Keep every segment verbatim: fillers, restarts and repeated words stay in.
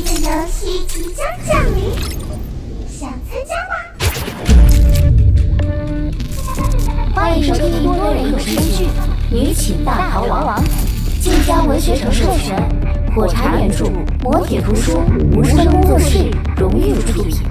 的游戏即将降临，想参加吗？ 欢迎收听多人有声剧《女寝大逃亡》，晋江文学城授权，火柴原著，磨铁图书，无声工作室荣誉出品。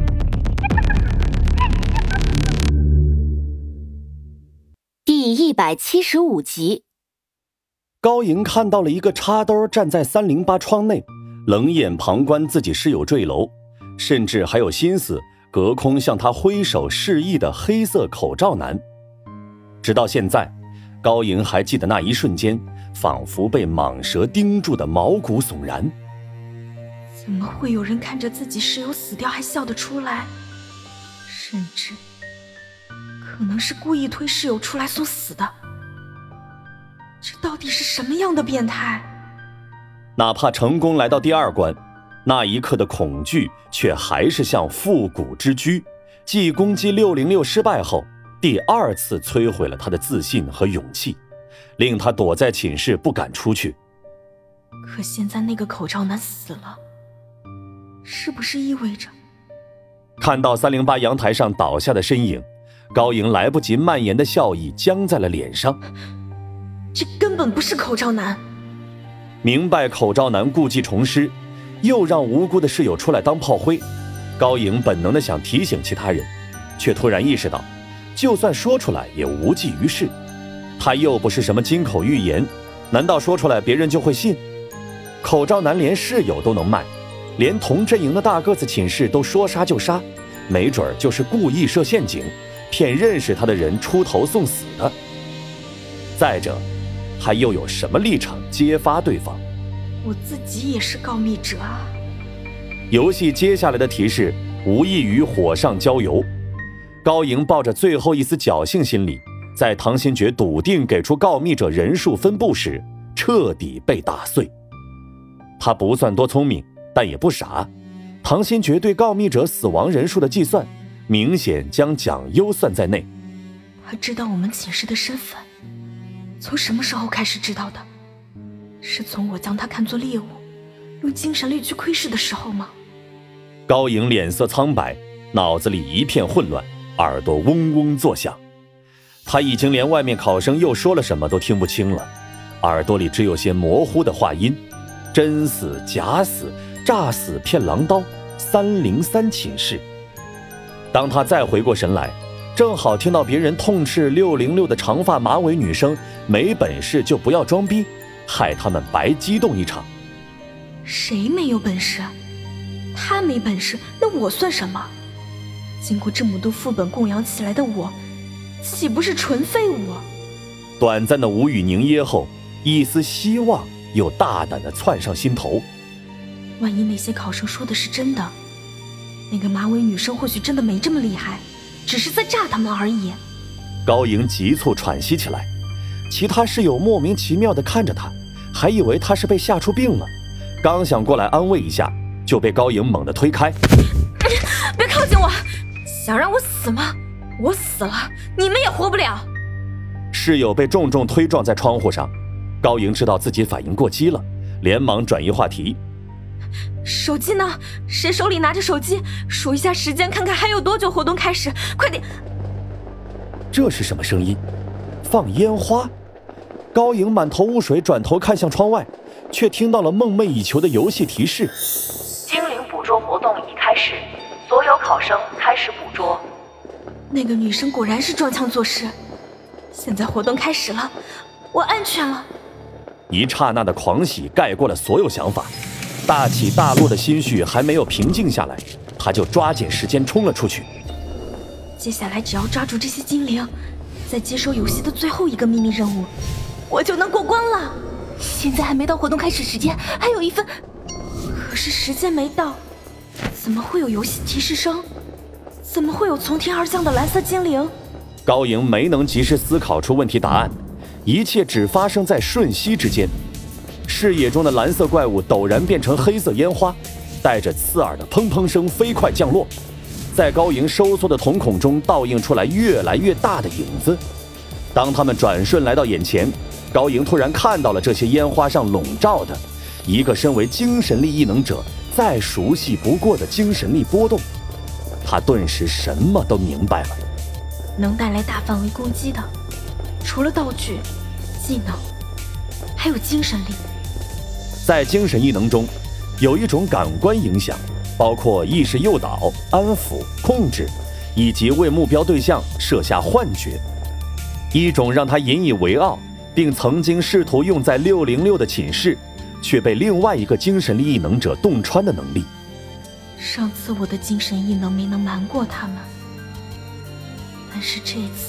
第一百七十五集。 高莹看到了一个插兜站在三零八窗内，冷眼旁观自己室友坠楼，甚至还有心思隔空向他挥手示意的黑色口罩男。直到现在，高莹还记得那一瞬间，仿佛被蟒蛇盯住的毛骨悚然。 怎么会有人看着自己室友死掉还笑得出来？甚至可能是故意推室友出来送死的。这到底是什么样的变态？ 哪怕成功来到第二关，那一刻的恐惧却还是像复古之居，继攻击六零六失败后第二次摧毁了他的自信和勇气，令他躲在寝室不敢出去。 可现在那个口罩男死了，是不是意味着…… 看到三零八阳台上倒下的身影，高莹来不及蔓延的笑意僵在了脸上。 这根本不是口罩男。 明白口罩男故技重施，又让无辜的室友出来当炮灰，高莹本能的想提醒其他人，却突然意识到就算说出来也无济于事。他又不是什么金口玉言，难道说出来别人就会信？口罩男连室友都能卖，连同阵营的大个子寝室都说杀就杀，没准就是故意设陷阱，骗认识他的人出头送死的。再者，他又有什么立场揭发对方？ 我自己也是告密者啊。 游戏接下来的提示无异于火上浇油。高莹抱着最后一丝侥幸心理，在唐新觉笃定给出告密者人数分布时，彻底被打碎。他不算多聪明，但也不傻。唐新觉对告密者死亡人数的计算，明显将蒋优算在内。 他知道我们寝室的身份，从什么时候开始知道的？是从我将他看作猎物，用精神力去窥视的时候吗？ 高莹脸色苍白，脑子里一片混乱，耳朵嗡嗡作响。他已经连外面考生又说了什么都听不清了，耳朵里只有些模糊的话音：真死、假死、诈死、骗狼刀、三零三寝室。当他再回过神来，正好听到别人痛斥六零六的长发马尾女生没本事就不要装逼，害他们白激动一场。 谁没有本事？他没本事，那我算什么？经过这么多副本供养起来的我，岂不是纯废物？ 短暂的无语凝噎后，一丝希望又大胆地窜上心头。 万一那些考生说的是真的，那个马尾女生或许真的没这么厉害，只是在炸他们而已。 高莹急促喘息起来，其他室友莫名其妙地看着他，还以为他是被吓出病了，刚想过来安慰一下，就被高莹猛地推开。 别靠近我！想让我死吗？我死了，你们也活不了。 室友被重重推撞在窗户上，高莹知道自己反应过激了，连忙转移话题。 手机呢？谁手里拿着手机？数一下时间，看看还有多久活动开始，快点！ 这是什么声音？放烟花？高莹满头雾水，转头看向窗外，却听到了梦寐以求的游戏提示： 精灵捕捉活动已开始，所有考生开始捕捉。 那个女生果然是装腔作势。现在活动开始了，我安全了。 一刹那的狂喜盖过了所有想法，大起大落的心绪还没有平静下来，他就抓紧时间冲了出去。 接下来只要抓住这些精灵，再接收游戏的最后一个秘密任务，我就能过关了。 现在还没到活动开始时间，还有一分。 可是时间没到，怎么会有游戏提示声？怎么会有从天而降的蓝色精灵？ 高莹没能及时思考出问题答案，一切只发生在瞬息之间。视野中的蓝色怪物陡然变成黑色烟花，带着刺耳的砰砰声飞快降落，在高莹收缩的瞳孔中倒映出来越来越大的影子。当他们转瞬来到眼前，高莹突然看到了这些烟花上笼罩的一个身为精神力异能者再熟悉不过的精神力波动，他顿时什么都明白了。 能带来大范围攻击的，除了道具、技能，还有精神力。 在精神异能中，有一种感官影响，包括意识诱导、安抚、控制，以及为目标对象设下幻觉。一种让他引以为傲，并曾经试图用在六零六的寝室，却被另外一个精神力异能者洞穿的能力。 上次我的精神异能没能瞒过他们，但是这次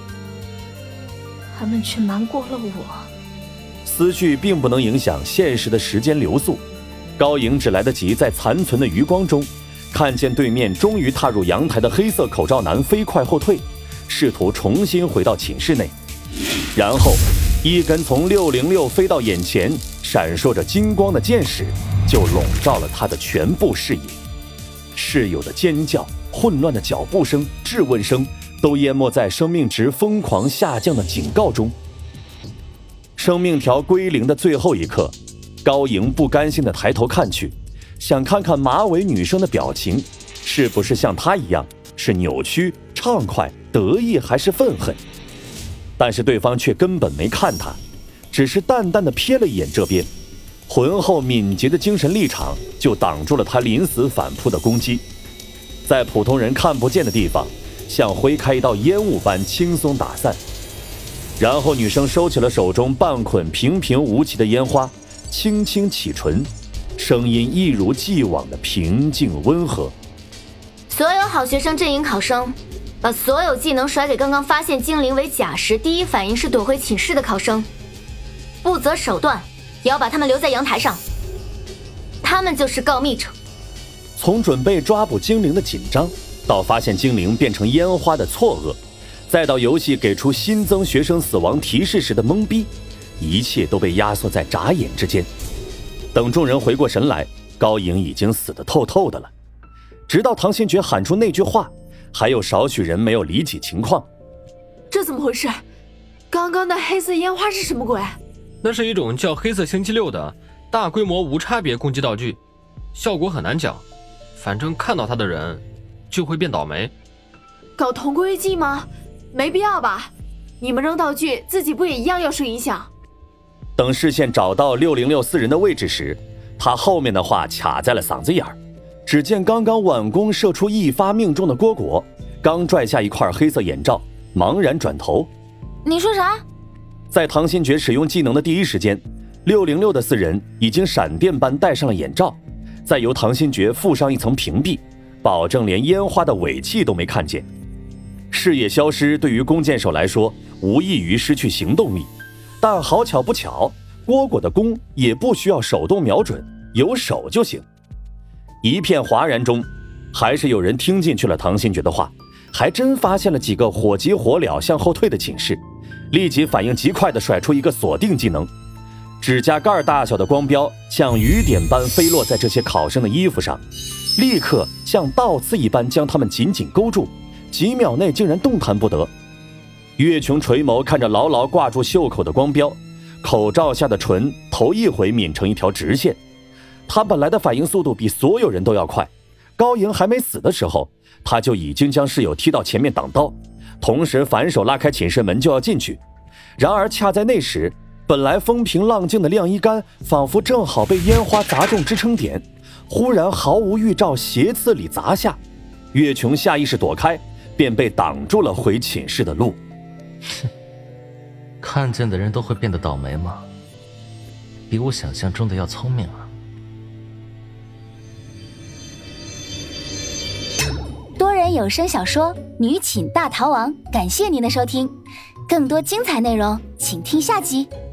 他们却瞒过了我。 思绪并不能影响现实的时间流速，高颖只来得及在残存的余光中看见对面终于踏入阳台的黑色口罩男飞快后退，试图重新回到寝室内。然后一根从六零六飞到眼前闪烁着金光的箭矢就笼罩了他的全部视野。室友的尖叫、混乱的脚步声、质问声都淹没在生命值疯狂下降的警告中。生命条归零的最后一刻，高颖不甘心地抬头看去，想看看马尾女生的表情是不是像她一样是扭曲、畅快、得意还是愤恨。但是对方却根本没看她，只是淡淡地瞥了一眼这边，浑厚敏捷的精神力场就挡住了他临死反扑的攻击，在普通人看不见的地方像挥开一道烟雾般轻松打散。然后女生收起了手中半捆平平无奇的烟花，轻轻启唇，声音一如既往的平静温和。 所有好学生阵营考生，把所有技能甩给刚刚发现精灵为假时第一反应是躲回寝室的考生，不择手段也要把他们留在阳台上。他们就是告密者。 从准备抓捕精灵的紧张，到发现精灵变成烟花的错愕，再到游戏给出新增学生死亡提示时的懵逼，一切都被压缩在眨眼之间。等众人回过神来，高颖已经死得透透的了。直到唐新觉喊出那句话，还有少许人没有理解情况。 这怎么回事？刚刚的黑色烟花是什么鬼？ 那是一种叫黑色星期六的大规模无差别攻击道具，效果很难讲，反正看到它的人就会变倒霉。 搞同归于尽吗？没必要吧，你们扔道具自己不也一样要受影响？ 等视线找到六零六四人的位置时，他后面的话卡在了嗓子眼儿。只见刚刚挽弓射出一发命中的蝈蝈刚拽下一块黑色眼罩，茫然转头。 你说啥？ 在唐新觉使用技能的第一时间，六零六的四人已经闪电般戴上了眼罩，再由唐新觉附上一层屏蔽，保证连烟花的尾气都没看见。视野消失对于弓箭手来说无异于失去行动力，但好巧不巧，蝈蝈的弓也不需要手动瞄准，有手就行。一片哗然中，还是有人听进去了唐新觉的话，还真发现了几个火急火燎向后退的寝室，立即反应极快地甩出一个锁定技能，指甲盖大小的光标像雨点般飞落在这些考生的衣服上，立刻像倒刺一般将他们紧紧勾住，几秒内竟然动弹不得。岳琼垂眸看着牢牢挂住袖口的光标，口罩下的唇头一回抿成一条直线。他本来的反应速度比所有人都要快，高颖还没死的时候，他就已经将室友踢到前面挡刀，同时反手拉开寝室门就要进去。然而恰在那时，本来风平浪静的晾衣杆仿佛正好被烟花砸中支撑点，忽然毫无预兆斜刺里砸下。岳琼下意识躲开，便被挡住了回寝室的路。 看见的人都会变得倒霉吗？比我想象中的要聪明啊。 多人有声小说《女寝大逃亡》，感谢您的收听，更多精彩内容请听下集。